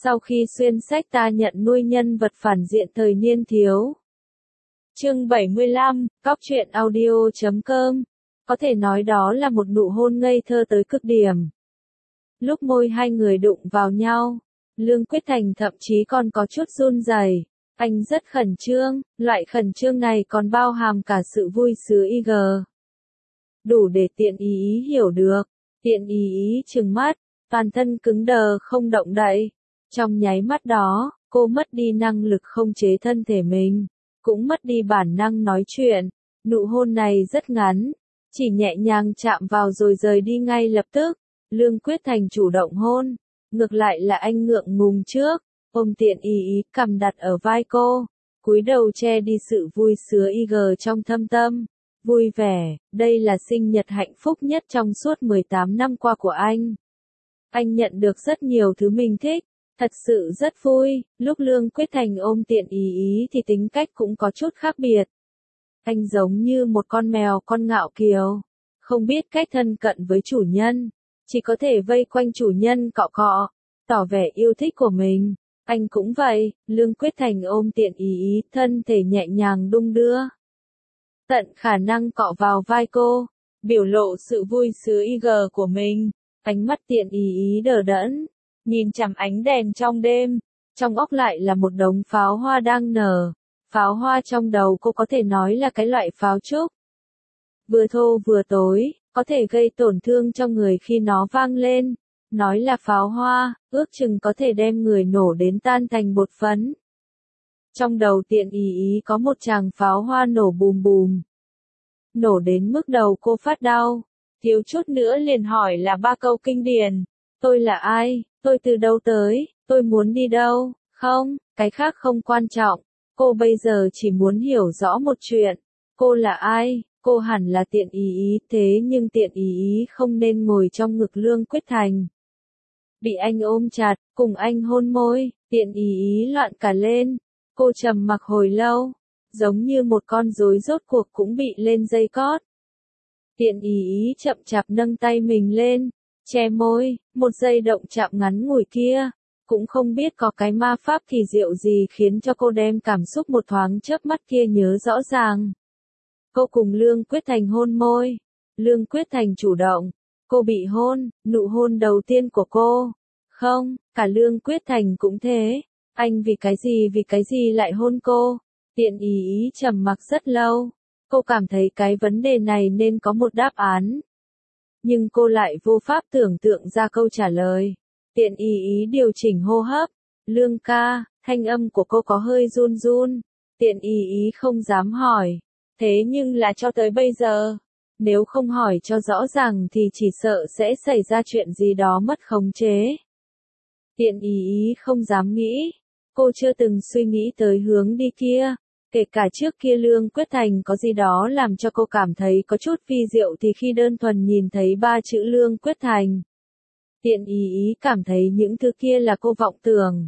Sau khi xuyên sách ta nhận nuôi nhân vật phản diện thời niên thiếu. Chương 75, Cóc truyện audio.com. Có thể nói đó là một nụ hôn ngây thơ tới cực điểm. Lúc môi hai người đụng vào nhau, Lương Quyết Thành thậm chí còn có chút run rẩy. Anh rất khẩn trương, loại khẩn trương này còn bao hàm cả sự vui sướng IG. Đủ để Tiện Ý hiểu được. Tiện Ý trừng mắt, toàn thân cứng đờ không động đậy. Trong nháy mắt đó, cô mất đi năng lực không chế thân thể mình, cũng mất đi bản năng nói chuyện. Nụ hôn này rất ngắn, chỉ nhẹ nhàng chạm vào rồi rời đi ngay lập tức. Lương Quyết Thành chủ động hôn, ngược lại là anh ngượng ngùng trước, ôm Tiện Ý cằm đặt ở vai cô, cúi đầu che đi sự vui sướng IG trong thâm tâm. Vui vẻ, đây là sinh nhật hạnh phúc nhất trong suốt 18 năm qua của anh. Anh nhận được rất nhiều thứ mình thích, thật sự rất vui. Lúc Lương Quyết Thành ôm Tiện Ý thì tính cách cũng có chút khác biệt. Anh giống như một con mèo con ngạo kiều, không biết cách thân cận với chủ nhân, chỉ có thể vây quanh chủ nhân cọ cọ, tỏ vẻ yêu thích của mình. Anh cũng vậy, Lương Quyết Thành ôm Tiện Ý, thân thể nhẹ nhàng đung đưa, tận khả năng cọ vào vai cô, biểu lộ sự vui sướng IG của mình. Ánh mắt Tiện Ý đờ đẫn, nhìn chằm ánh đèn trong đêm, trong óc lại là một đống pháo hoa đang nở. Pháo hoa trong đầu cô có thể nói là cái loại pháo trúc. Vừa thô vừa tối, có thể gây tổn thương cho người khi nó vang lên. Nói là pháo hoa, ước chừng có thể đem người nổ đến tan thành bột phấn. Trong đầu Tiện Ý có một tràng pháo hoa nổ bùm bùm. Nổ đến mức đầu cô phát đau, thiếu chút nữa liền hỏi là 3 câu kinh điển. Tôi là ai? Tôi từ đâu tới? Tôi muốn đi đâu? Không, cái khác không quan trọng. Cô bây giờ chỉ muốn hiểu rõ một chuyện. Cô là ai? Cô hẳn là Tiện Ý, thế nhưng Tiện Ý không nên ngồi trong ngực Lương Quyết Thành. Bị anh ôm chặt, cùng anh hôn môi, Tiện Ý loạn cả lên. Cô trầm mặc hồi lâu, giống như một con rối rốt cuộc cũng bị lên dây cót. Tiện Ý chậm chạp nâng tay mình lên, che môi, một giây động chạm ngắn ngủi kia. Cũng không biết có cái ma pháp kỳ diệu gì khiến cho cô đem cảm xúc một thoáng chớp mắt kia nhớ rõ ràng. Cô cùng Lương Quyết Thành hôn môi. Lương Quyết Thành chủ động. Cô bị hôn, nụ hôn đầu tiên của cô. Không, cả Lương Quyết Thành cũng thế. Anh vì cái gì lại hôn cô? Tiện Ý trầm mặc rất lâu. Cô cảm thấy cái vấn đề này nên có một đáp án. Nhưng cô lại vô pháp tưởng tượng ra câu trả lời. Tiện Ý điều chỉnh hô hấp. Lương ca, thanh âm của cô có hơi run run. Tiện Ý không dám hỏi. Thế nhưng là cho tới bây giờ, nếu không hỏi cho rõ ràng thì chỉ sợ sẽ xảy ra chuyện gì đó mất khống chế. Tiện Ý không dám nghĩ. Cô chưa từng suy nghĩ tới hướng đi kia. Kể cả trước kia Lương Quyết Thành có gì đó làm cho cô cảm thấy có chút vi diệu thì khi đơn thuần nhìn thấy 3 chữ Lương Quyết Thành, Tiện Ý cảm thấy những thứ kia là cô vọng tưởng.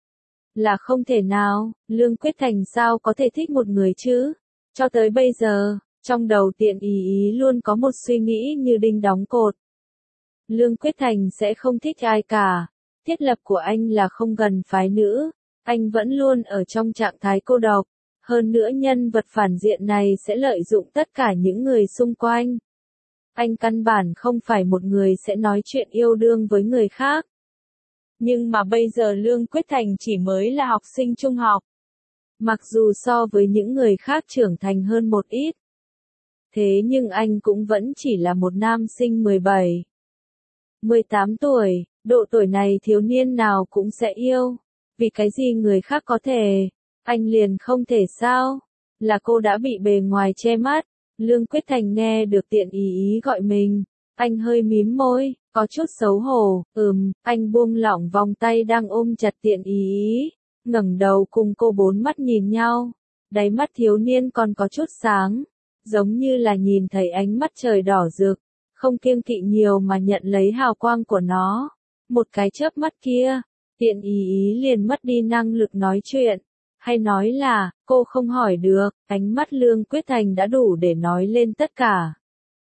Là không thể nào, Lương Quyết Thành sao có thể thích một người chứ? Cho tới bây giờ, trong đầu Tiện Ý luôn có một suy nghĩ như đinh đóng cột. Lương Quyết Thành sẽ không thích ai cả. Thiết lập của anh là không gần phái nữ. Anh vẫn luôn ở trong trạng thái cô độc. Hơn nữa nhân vật phản diện này sẽ lợi dụng tất cả những người xung quanh. Anh căn bản không phải một người sẽ nói chuyện yêu đương với người khác. Nhưng mà bây giờ Lương Quyết Thành chỉ mới là học sinh trung học. Mặc dù so với những người khác trưởng thành hơn một ít. Thế nhưng anh cũng vẫn chỉ là một nam sinh 17, 18 tuổi, độ tuổi này thiếu niên nào cũng sẽ yêu. Vì cái gì người khác có thể, anh liền không thể sao? Là cô đã bị bề ngoài che mắt. Lương Quyết Thành nghe được Tiện Ý gọi mình. Anh hơi mím môi, có chút xấu hổ. Anh buông lỏng vòng tay đang ôm chặt Tiện Ý. Ngẩng đầu cùng cô bốn mắt nhìn nhau. Đáy mắt thiếu niên còn có chút sáng. Giống như là nhìn thấy ánh mắt trời đỏ rực. Không kiêng kỵ nhiều mà nhận lấy hào quang của nó. Một cái chớp mắt kia, Tiện Ý liền mất đi năng lực nói chuyện. Hay nói là, cô không hỏi được, ánh mắt Lương Quyết Thành đã đủ để nói lên tất cả.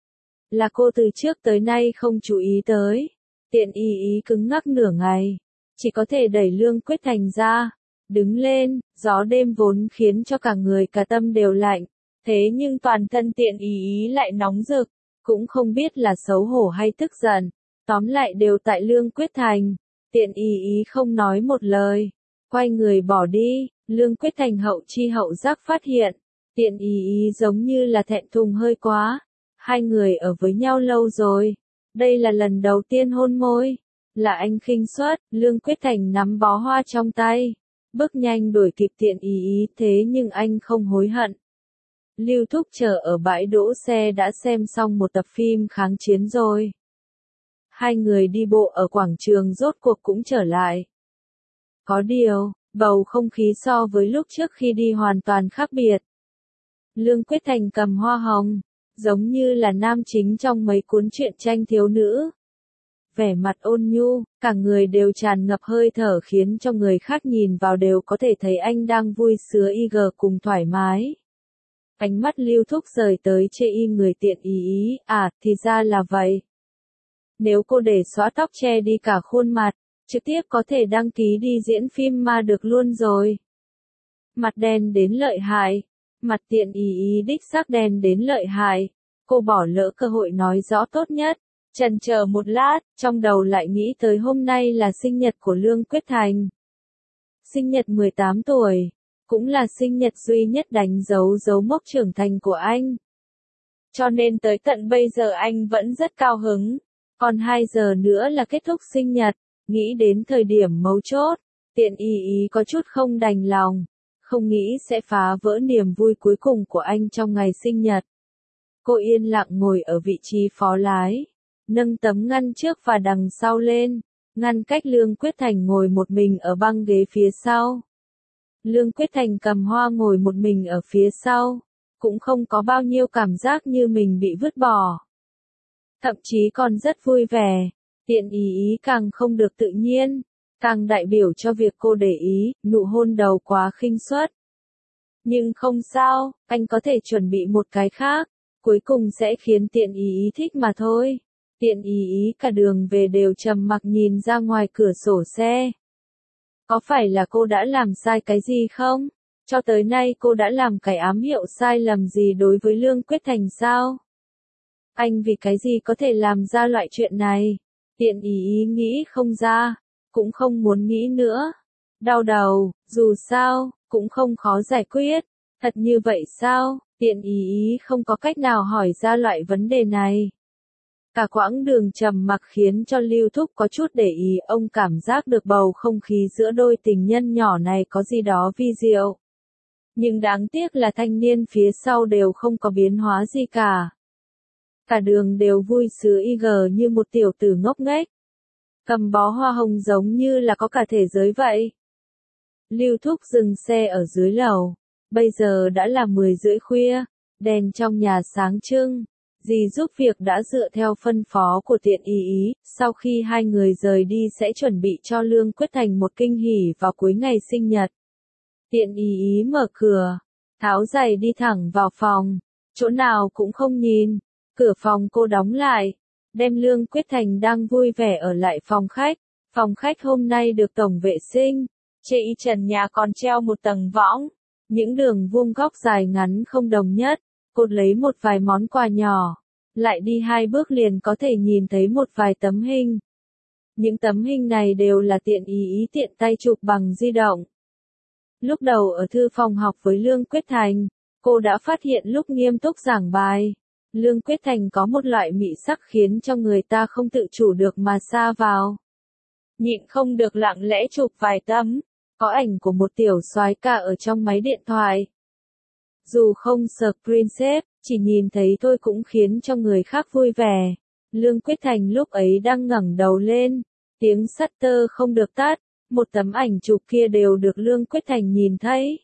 Là cô từ trước tới nay không chú ý tới. Tiện Ý cứng ngắc nửa ngày. chỉ có thể đẩy Lương Quyết Thành ra. Đứng lên, gió đêm vốn khiến cho cả người cả tâm đều lạnh, thế nhưng toàn thân Tiện Ý lại nóng rực, cũng không biết là xấu hổ hay tức giận, tóm lại đều tại Lương Quyết Thành. Tiện Ý không nói một lời, quay người bỏ đi. Lương Quyết Thành hậu chi hậu giác phát hiện, Tiện Ý giống như là thẹn thùng hơi quá. Hai người ở với nhau lâu rồi, đây là lần đầu tiên hôn môi, là anh khinh suất. Lương Quyết Thành nắm bó hoa trong tay, bước nhanh đuổi kịp Tiện Ý, thế nhưng anh không hối hận. Lưu Thúc chờ ở bãi đỗ xe đã xem xong một tập phim kháng chiến rồi. Hai người đi bộ ở quảng trường rốt cuộc cũng trở lại. Có điều, bầu không khí so với lúc trước khi đi hoàn toàn khác biệt. Lương Quyết Thành cầm hoa hồng, giống như là nam chính trong mấy cuốn truyện tranh thiếu nữ. Vẻ mặt ôn nhu, cả người đều tràn ngập hơi thở khiến cho người khác nhìn vào đều có thể thấy anh đang vui sướng cùng thoải mái. Ánh mắt Lưu Thúc rời tới chê y người Tiện Ý, thì ra là vậy. Nếu cô để xõa tóc che đi cả khuôn mặt, trực tiếp có thể đăng ký đi diễn phim ma được luôn rồi. Mặt đen đến lợi hại, mặt Tiện Ý đích xác đen đến lợi hại, cô bỏ lỡ cơ hội nói rõ tốt nhất. Chần chờ một lát, trong đầu lại nghĩ tới hôm nay là sinh nhật của Lương Quyết Thành. Sinh nhật 18 tuổi, cũng là sinh nhật duy nhất đánh dấu dấu mốc trưởng thành của anh. Cho nên tới tận bây giờ anh vẫn rất cao hứng. Còn 2 giờ nữa là kết thúc sinh nhật, nghĩ đến thời điểm mấu chốt, Tiện Ý có chút không đành lòng, không nghĩ sẽ phá vỡ niềm vui cuối cùng của anh trong ngày sinh nhật. Cô yên lặng ngồi ở vị trí phó lái, nâng tấm ngăn trước và đằng sau lên, ngăn cách Lương Quyết Thành ngồi một mình ở băng ghế phía sau. Lương Quyết Thành cầm hoa ngồi một mình ở phía sau, cũng không có bao nhiêu cảm giác như mình bị vứt bỏ. Thậm chí còn rất vui vẻ. Tiện Ý càng không được tự nhiên, càng đại biểu cho việc cô để ý, nụ hôn đầu quá khinh suất. Nhưng không sao, anh có thể chuẩn bị một cái khác, cuối cùng sẽ khiến Tiện Ý thích mà thôi. Tiện Ý cả đường về đều trầm mặc nhìn ra ngoài cửa sổ xe. Có phải là cô đã làm sai cái gì không? Cho tới nay cô đã làm cái ám hiệu sai lầm gì đối với Lương Quyết Thành sao? Anh vì cái gì có thể làm ra loại chuyện này? Tiện Ý nghĩ không ra, cũng không muốn nghĩ nữa. Đau đầu, dù sao, cũng không khó giải quyết. Thật như vậy sao? Tiện Ý không có cách nào hỏi ra loại vấn đề này. Cả quãng đường trầm mặc khiến cho Lưu Thúc có chút để ý, ông cảm giác được bầu không khí giữa đôi tình nhân nhỏ này có gì đó vi diệu. Nhưng đáng tiếc là thanh niên phía sau đều không có biến hóa gì cả. Cả đường đều vui sướng như một tiểu tử ngốc nghếch. Cầm bó hoa hồng giống như là có cả thế giới vậy. Lưu Thúc dừng xe ở dưới lầu. Bây giờ đã là 10 rưỡi khuya, đèn trong nhà sáng trưng. Dì giúp việc đã dựa theo phân phó của Tiện Ý, sau khi hai người rời đi sẽ chuẩn bị cho Lương Quyết Thành một kinh hỉ vào cuối ngày sinh nhật. Tiện Ý mở cửa, tháo giày đi thẳng vào phòng, chỗ nào cũng không nhìn, cửa phòng cô đóng lại, đem Lương Quyết Thành đang vui vẻ ở lại phòng khách. Phòng khách hôm nay được tổng vệ sinh, trên trần nhà còn treo một tầng võng, những đường vuông góc dài ngắn không đồng nhất. Cô lấy một vài món quà nhỏ, lại đi 2 bước liền có thể nhìn thấy một vài tấm hình. Những tấm hình này đều là Tiện Ý tiện tay chụp bằng di động. Lúc đầu ở thư phòng học với Lương Quyết Thành, cô đã phát hiện lúc nghiêm túc giảng bài, Lương Quyết Thành có một loại mị sắc khiến cho người ta không tự chủ được mà sa vào. Nhịn không được lặng lẽ chụp vài tấm, có ảnh của một tiểu soái ca ở trong máy điện thoại. Dù không screenshot, chỉ nhìn thấy thôi cũng khiến cho người khác vui vẻ. Lương Quyết Thành lúc ấy đang ngẩng đầu lên, tiếng shutter không được tắt, một tấm ảnh chụp kia đều được Lương Quyết Thành nhìn thấy.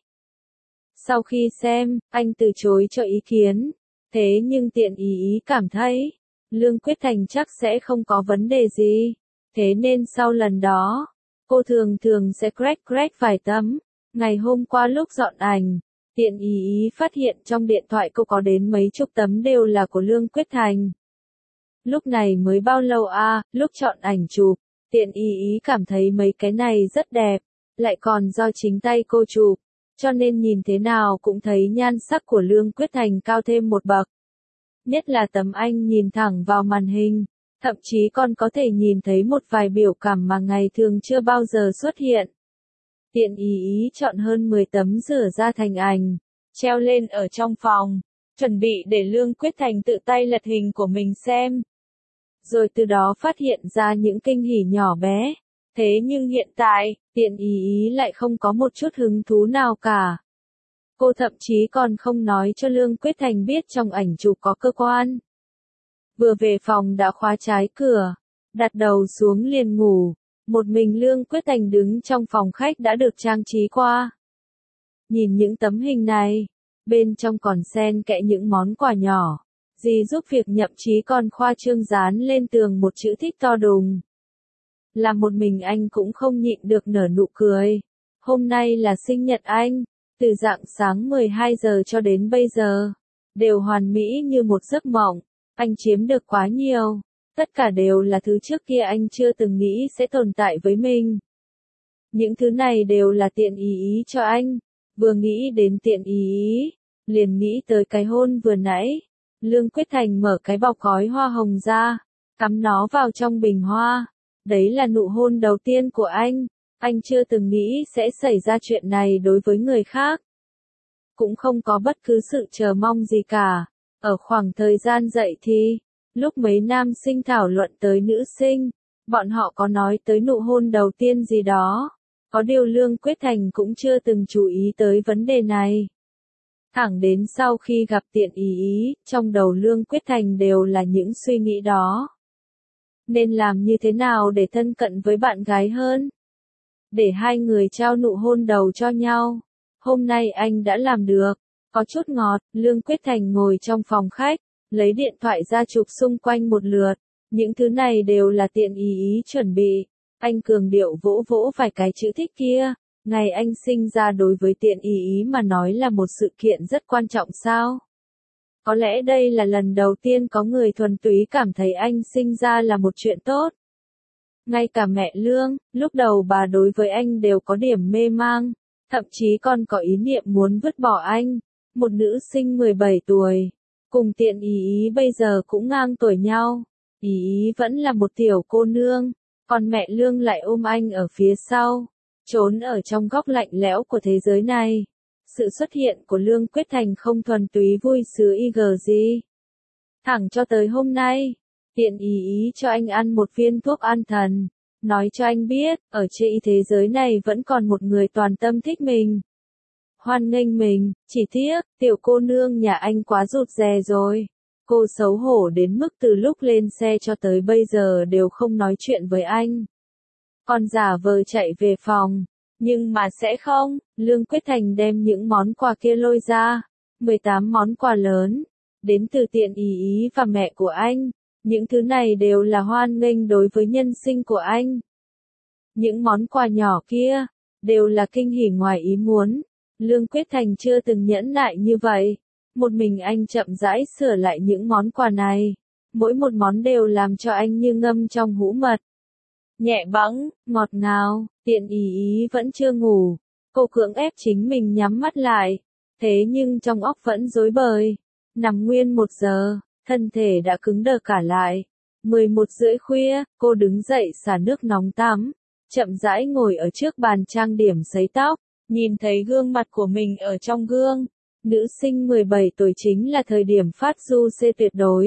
Sau khi xem, anh từ chối cho ý kiến, thế nhưng Tiện Ý cảm thấy, Lương Quyết Thành chắc sẽ không có vấn đề gì, thế nên sau lần đó, cô thường sẽ crack vài tấm. Ngày hôm qua lúc dọn ảnh, Tiện Ý phát hiện trong điện thoại cô có đến mấy chục tấm đều là của Lương Quyết Thành. Lúc này mới bao lâu lúc chọn ảnh chụp, Tiện ý cảm thấy mấy cái này rất đẹp, lại còn do chính tay cô chụp, cho nên nhìn thế nào cũng thấy nhan sắc của Lương Quyết Thành cao thêm một bậc. Nhất là tấm anh nhìn thẳng vào màn hình, thậm chí còn có thể nhìn thấy một vài biểu cảm mà ngày thường chưa bao giờ xuất hiện. Tiện ý chọn hơn 10 tấm rửa ra thành ảnh, treo lên ở trong phòng, chuẩn bị để Lương Quyết Thành tự tay lật hình của mình xem. Rồi từ đó phát hiện ra những kinh hỉ nhỏ bé. Thế nhưng hiện tại, tiện ý lại không có một chút hứng thú nào cả. Cô thậm chí còn không nói cho Lương Quyết Thành biết trong ảnh chụp có cơ quan. Vừa về phòng đã khóa trái cửa, đặt đầu xuống liền ngủ. Một mình Lương Quyết Thành đứng trong phòng khách đã được trang trí qua. Nhìn những tấm hình này, bên trong còn xen kẽ những món quà nhỏ. Dì giúp việc nhậm chí còn khoa trương dán lên tường một chữ thích to đùng. Là một mình anh cũng không nhịn được nở nụ cười. Hôm nay là sinh nhật anh, từ rạng sáng 12 giờ cho đến bây giờ, đều hoàn mỹ như một giấc mộng. Anh chiếm được quá nhiều, tất cả đều là thứ trước kia anh chưa từng nghĩ sẽ tồn tại với mình. Những thứ này đều là tiện ý cho anh. Vừa nghĩ đến tiện ý, liền nghĩ tới cái hôn vừa nãy. Lương Quyết Thành mở cái bọc gói hoa hồng ra, cắm nó vào trong bình hoa. Đấy là nụ hôn đầu tiên của anh chưa từng nghĩ sẽ xảy ra chuyện này đối với người khác. Cũng không có bất cứ sự chờ mong gì cả. Ở khoảng thời gian dậy thì, lúc mấy nam sinh thảo luận tới nữ sinh, bọn họ có nói tới nụ hôn đầu tiên gì đó. Có điều Lương Quyết Thành cũng chưa từng chú ý tới vấn đề này. Thẳng đến sau khi gặp tiện ý, trong đầu Lương Quyết Thành đều là những suy nghĩ đó. Nên làm như thế nào để thân cận với bạn gái hơn? Để hai người trao nụ hôn đầu cho nhau. Hôm nay anh đã làm được. Có chút ngọt, Lương Quyết Thành ngồi trong phòng khách, lấy điện thoại ra chụp xung quanh một lượt. Những thứ này đều là tiện ý chuẩn bị. Anh cường điệu vỗ vỗ vài cái chữ thích kia. Ngày anh sinh ra đối với tiện ý mà nói là một sự kiện rất quan trọng sao? Có lẽ đây là lần đầu tiên có người thuần túy cảm thấy anh sinh ra là một chuyện tốt. Ngay cả mẹ Lương, lúc đầu bà đối với anh đều có điểm mê mang, thậm chí còn có ý niệm muốn vứt bỏ anh. Một nữ sinh 17 tuổi, cùng tiện ý bây giờ cũng ngang tuổi nhau. Ý vẫn là một tiểu cô nương, còn mẹ Lương lại ôm anh ở phía sau, trốn ở trong góc lạnh lẽo của thế giới này. Sự xuất hiện của Lương Quyết Thành không thuần túy vui sướng gì. Thẳng cho tới hôm nay, tiện ý cho anh ăn một viên thuốc an thần, nói cho anh biết, ở trên thế giới này vẫn còn một người toàn tâm thích mình. Hoan nghênh mình, chỉ tiếc, tiểu cô nương nhà anh quá rụt rè rồi. Cô xấu hổ đến mức từ lúc lên xe cho tới bây giờ đều không nói chuyện với anh. Còn giả vờ chạy về phòng. Nhưng mà sẽ không, Lương Quyết Thành đem những món quà kia lôi ra. 18 món quà lớn, đến từ tiện ý và mẹ của anh. Những thứ này đều là hoan nghênh đối với nhân sinh của anh. Những món quà nhỏ kia, đều là kinh hỉ ngoài ý muốn. Lương Quyết Thành chưa từng nhẫn nại như vậy. Một mình anh chậm rãi sửa lại những món quà này. Mỗi một món đều làm cho anh như ngâm trong hũ mật. Nhẹ bẫng, ngọt ngào, tiện ý vẫn chưa ngủ. Cô cưỡng ép chính mình nhắm mắt lại. Thế nhưng trong óc vẫn rối bời. Nằm nguyên 1 giờ, thân thể đã cứng đờ cả lại. 11:30 khuya, cô đứng dậy xả nước nóng tắm. Chậm rãi ngồi ở trước bàn trang điểm sấy tóc. Nhìn thấy gương mặt của mình ở trong gương. Nữ sinh 17 tuổi chính là thời điểm phát du xê tuyệt đối.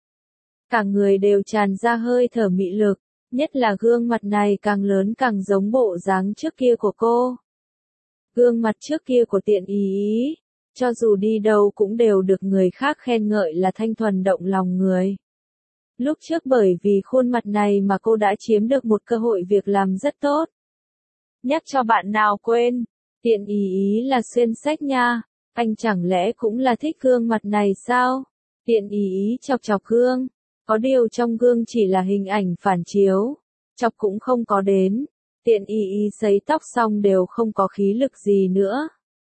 Cả người đều tràn ra hơi thở mị lực. Nhất là gương mặt này càng lớn càng giống bộ dáng trước kia của cô. Gương mặt trước kia của tiện ý, cho dù đi đâu cũng đều được người khác khen ngợi là thanh thuần động lòng người. Lúc trước bởi vì khuôn mặt này mà cô đã chiếm được một cơ hội việc làm rất tốt. Nhắc cho bạn nào quên, tiện ý là xuyên sách nha, anh chẳng lẽ cũng là thích gương mặt này sao? Tiện ý chọc chọc gương. Có điều trong gương chỉ là hình ảnh phản chiếu, chọc cũng không có đến. Tiện y sấy tóc xong đều không có khí lực gì nữa.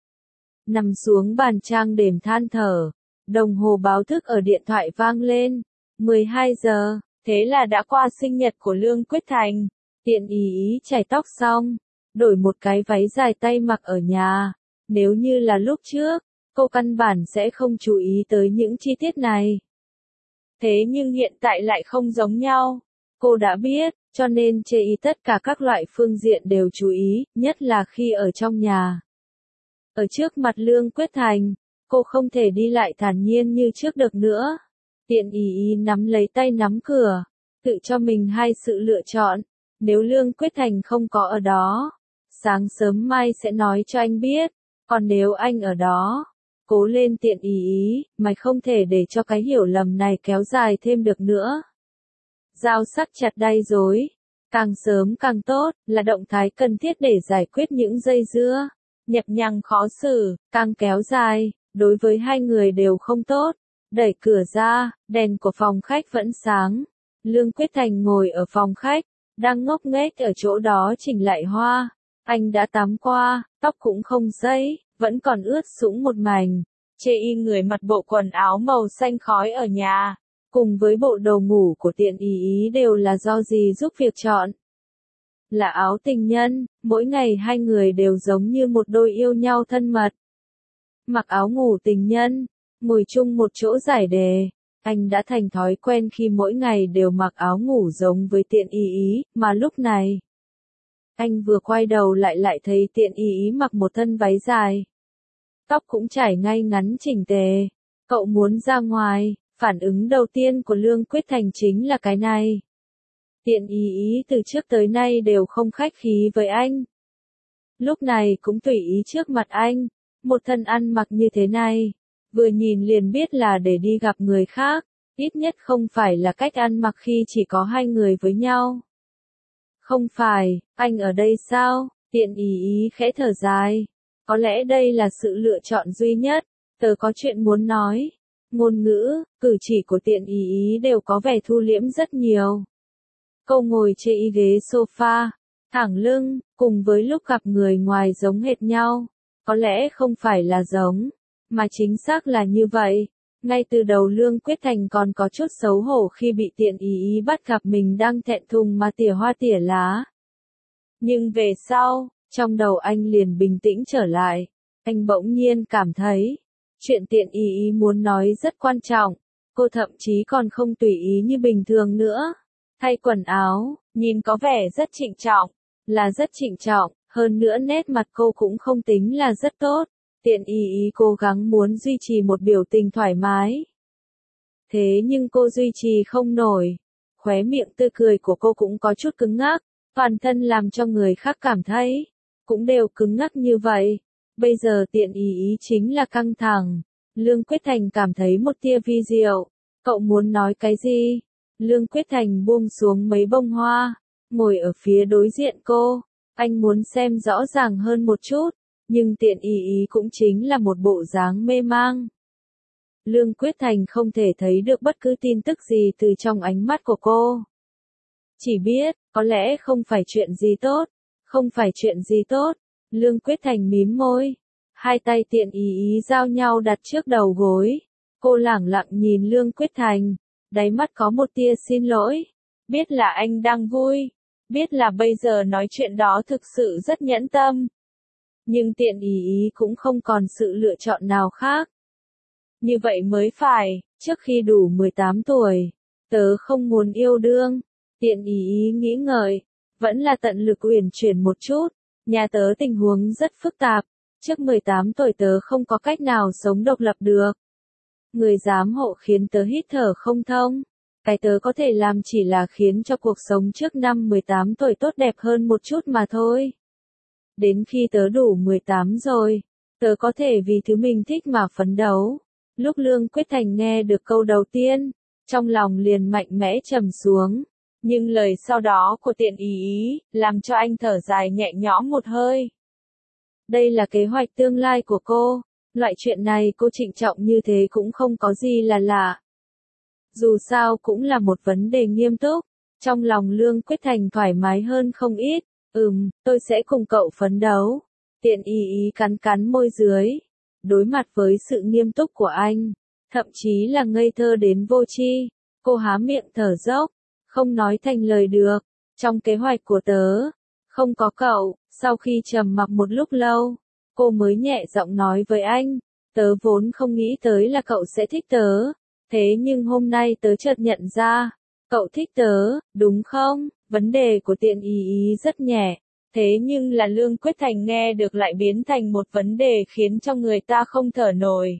Nằm xuống bàn trang điểm than thở, đồng hồ báo thức ở điện thoại vang lên. 12 giờ, thế là đã qua sinh nhật của Lương Quyết Thành. Tiện ý chải tóc xong, đổi một cái váy dài tay mặc ở nhà. Nếu như là lúc trước, cô căn bản sẽ không chú ý tới những chi tiết này. Thế nhưng hiện tại lại không giống nhau. Cô đã biết, cho nên chê ý tất cả các loại phương diện đều chú ý, nhất là khi ở trong nhà. Ở trước mặt Lương Quyết Thành, cô không thể đi lại thản nhiên như trước được nữa. Tiện ý nắm lấy tay nắm cửa, tự cho mình hai sự lựa chọn. Nếu Lương Quyết Thành không có ở đó, sáng sớm mai sẽ nói cho anh biết. Còn nếu anh ở đó, cố lên tiện ý, mày không thể để cho cái hiểu lầm này kéo dài thêm được nữa. Dao sắc chặt đay rối, càng sớm càng tốt, là động thái cần thiết để giải quyết những dây dưa, nhập nhằng khó xử, càng kéo dài, đối với hai người đều không tốt. Đẩy cửa ra, đèn của phòng khách vẫn sáng. Lương Quyết Thành ngồi ở phòng khách, đang ngốc nghếch ở chỗ đó chỉnh lại hoa. Anh đã tắm qua, tóc cũng không dây, vẫn còn ướt sũng một mảnh. Chê y người mặc bộ quần áo màu xanh khói ở nhà, cùng với bộ đồ ngủ của tiện ý đều là do gì giúp việc chọn. Là áo tình nhân, mỗi ngày hai người đều giống như một đôi yêu nhau thân mật. Mặc áo ngủ tình nhân, ngồi chung một chỗ giải đề. Anh đã thành thói quen khi mỗi ngày đều mặc áo ngủ giống với tiện ý, mà lúc này, anh vừa quay đầu lại thấy tiện ý mặc một thân váy dài. Tóc cũng chải ngay ngắn chỉnh tề. Cậu muốn ra ngoài, phản ứng đầu tiên của Lương Quyết Thành chính là cái này. Tiện ý từ trước tới nay đều không khách khí với anh. Lúc này cũng tùy ý trước mặt anh, một thân ăn mặc như thế này, vừa nhìn liền biết là để đi gặp người khác, ít nhất không phải là cách ăn mặc khi chỉ có hai người với nhau. Không phải, anh ở đây sao? Tiện ý khẽ thở dài. Có lẽ đây là sự lựa chọn duy nhất, tớ có chuyện muốn nói. Ngôn ngữ, cử chỉ của tiện ý đều có vẻ thu liễm rất nhiều. Cô ngồi trên ghế sofa, thẳng lưng, cùng với lúc gặp người ngoài giống hệt nhau. Có lẽ không phải là giống, mà chính xác là như vậy. Ngay từ đầu Lương Quyết Thành còn có chút xấu hổ khi bị tiện ý bắt gặp mình đang thẹn thùng mà tỉa hoa tỉa lá. Nhưng về sau, trong đầu anh liền bình tĩnh trở lại. Anh bỗng nhiên cảm thấy, chuyện tiện ý muốn nói rất quan trọng. Cô thậm chí còn không tùy ý như bình thường nữa. Thay quần áo, nhìn có vẻ rất trịnh trọng, là rất trịnh trọng, hơn nữa nét mặt cô cũng không tính là rất tốt. Tiện ý cố gắng muốn duy trì một biểu tình thoải mái. Thế nhưng cô duy trì không nổi. Khóe miệng tươi cười của cô cũng có chút cứng ngắc, toàn thân làm cho người khác cảm thấy, cũng đều cứng ngắc như vậy. Bây giờ tiện ý chính là căng thẳng. Lương Quyết Thành cảm thấy một tia vi diệu. Cậu muốn nói cái gì? Lương Quyết Thành buông xuống mấy bông hoa, ngồi ở phía đối diện cô. Anh muốn xem rõ ràng hơn một chút, nhưng tiện ý cũng chính là một bộ dáng mê mang. Lương Quyết Thành không thể thấy được bất cứ tin tức gì từ trong ánh mắt của cô. Chỉ biết, có lẽ không phải chuyện gì tốt, không phải chuyện gì tốt. Lương Quyết Thành mím môi, hai tay tiện ý giao nhau đặt trước đầu gối. Cô lẳng lặng nhìn Lương Quyết Thành, đáy mắt có một tia xin lỗi. Biết là anh đang vui, biết là bây giờ nói chuyện đó thực sự rất nhẫn tâm. Nhưng tiện ý cũng không còn sự lựa chọn nào khác. Như vậy mới phải, trước khi đủ 18 tuổi, tớ không muốn yêu đương. Tiện ý nghĩ ngợi, vẫn là tận lực uyển chuyển một chút. Nhà tớ tình huống rất phức tạp, trước 18 tuổi tớ không có cách nào sống độc lập được. Người giám hộ khiến tớ hít thở không thông. Cái tớ có thể làm chỉ là khiến cho cuộc sống trước năm 18 tuổi tốt đẹp hơn một chút mà thôi. Đến khi tớ đủ 18 rồi, tớ có thể vì thứ mình thích mà phấn đấu. Lúc Lương Quyết Thành nghe được câu đầu tiên, trong lòng liền mạnh mẽ trầm xuống. Nhưng lời sau đó của tiện ý, làm cho anh thở dài nhẹ nhõm một hơi. Đây là kế hoạch tương lai của cô, loại chuyện này cô trịnh trọng như thế cũng không có gì là lạ. Dù sao cũng là một vấn đề nghiêm túc, trong lòng Lương Quyết Thành thoải mái hơn không ít. Tôi sẽ cùng cậu phấn đấu. Tiện ý cắn cắn môi dưới. Đối mặt với sự nghiêm túc của anh, thậm chí là ngây thơ đến vô tri, cô há miệng thở dốc, không nói thành lời được. Trong kế hoạch của tớ, không có cậu. Sau khi trầm mặc một lúc lâu, cô mới nhẹ giọng nói với anh, tớ vốn không nghĩ tới là cậu sẽ thích tớ, thế nhưng hôm nay tớ chợt nhận ra, cậu thích tớ, đúng không? Vấn đề của Tiện Ý Ý rất nhẹ, thế nhưng là Lương Quyết Thành nghe được lại biến thành một vấn đề khiến cho người ta không thở nổi.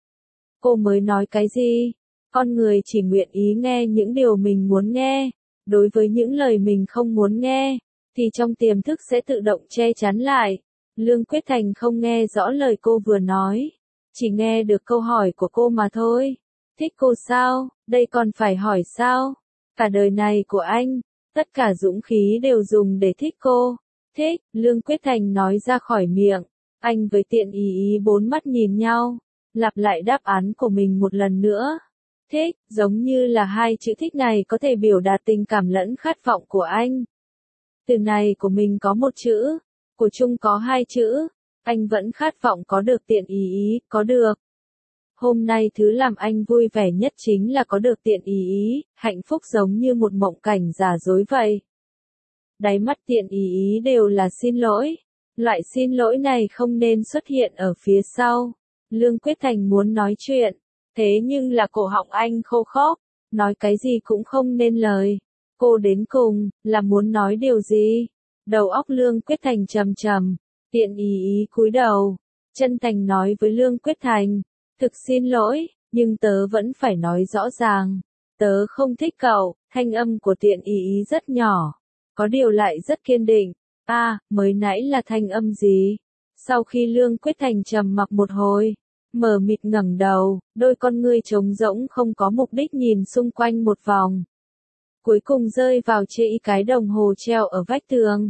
Cô mới nói cái gì? Con người chỉ nguyện ý nghe những điều mình muốn nghe, đối với những lời mình không muốn nghe, thì trong tiềm thức sẽ tự động che chắn lại. Lương Quyết Thành không nghe rõ lời cô vừa nói, chỉ nghe được câu hỏi của cô mà thôi. Thích cô sao? Đây còn phải hỏi sao? Cả đời này của anh, tất cả dũng khí đều dùng để thích cô. Thích, Lương Quyết Thành nói ra khỏi miệng. Anh với Tiện Ý Ý bốn mắt nhìn nhau, lặp lại đáp án của mình một lần nữa. Thích, giống như là hai chữ thích này có thể biểu đạt tình cảm lẫn khát vọng của anh. Từ này của mình có một chữ, của Trung có hai chữ, anh vẫn khát vọng có được Tiện Ý Ý, có được. Hôm nay thứ làm anh vui vẻ nhất chính là có được Tiện Ý Ý, hạnh phúc giống như một mộng cảnh giả dối vậy. Đáy mắt Tiện Ý Ý đều là xin lỗi. Loại xin lỗi này không nên xuất hiện ở phía sau. Lương Quyết Thành muốn nói chuyện, thế nhưng là cổ họng anh khô khốc, nói cái gì cũng không nên lời. Cô đến cùng, là muốn nói điều gì? Đầu óc Lương Quyết Thành trầm trầm, Tiện Ý Ý cúi đầu, chân thành nói với Lương Quyết Thành, thực xin lỗi, nhưng tớ vẫn phải nói rõ ràng, tớ không thích cậu. Thanh âm của Tiện Ý Ý rất nhỏ, có điều lại rất kiên định. Mới nãy là thanh âm gì? Sau khi Lương Quyết Thành trầm mặc một hồi, mờ mịt ngẩng đầu, đôi con ngươi trống rỗng không có mục đích nhìn xung quanh một vòng. Cuối cùng rơi vào trên cái đồng hồ treo ở vách tường.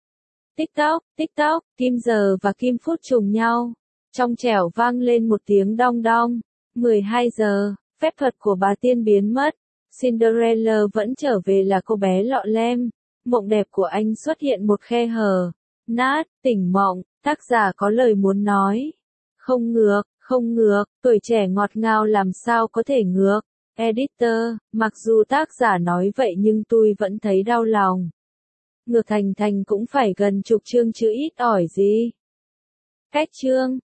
Tích tóc, kim giờ và kim phút trùng nhau. Trong trẻo vang lên một tiếng đong đong. 12 giờ, phép thuật của bà tiên biến mất. Cinderella vẫn trở về là cô bé lọ lem. Mộng đẹp của anh xuất hiện một khe hở. Nát, tỉnh mộng, tác giả có lời muốn nói. Không ngược, tuổi trẻ ngọt ngào làm sao có thể ngược. Editor, mặc dù tác giả nói vậy nhưng tôi vẫn thấy đau lòng. Ngược thành cũng phải gần chục chương chứ ít ỏi gì. Cách chương.